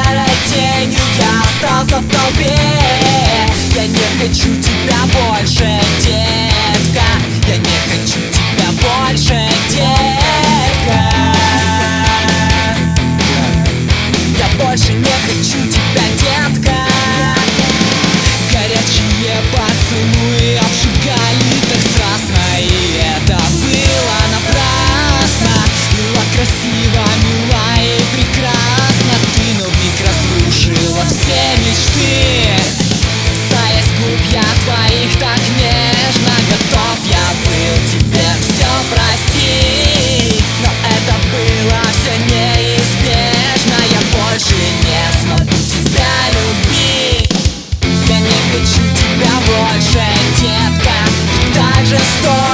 серой тенью я остался в толпе. Я не хочу тебя больше, детка. Я не хочу тебя больше, детка. Я больше не хочу тебя, детка. Горячие поцелуи обжигали так страстно, и это было напрасно. Была красива, мила и прекрасна ты, но вмиг разрушила все мечты. Касаясь губ я твоих так нежно, готов я был тебе все простить. Но это было все неизбежно, я больше не смогу тебя любить. Я не хочу тебя больше, детка, ты так жестока.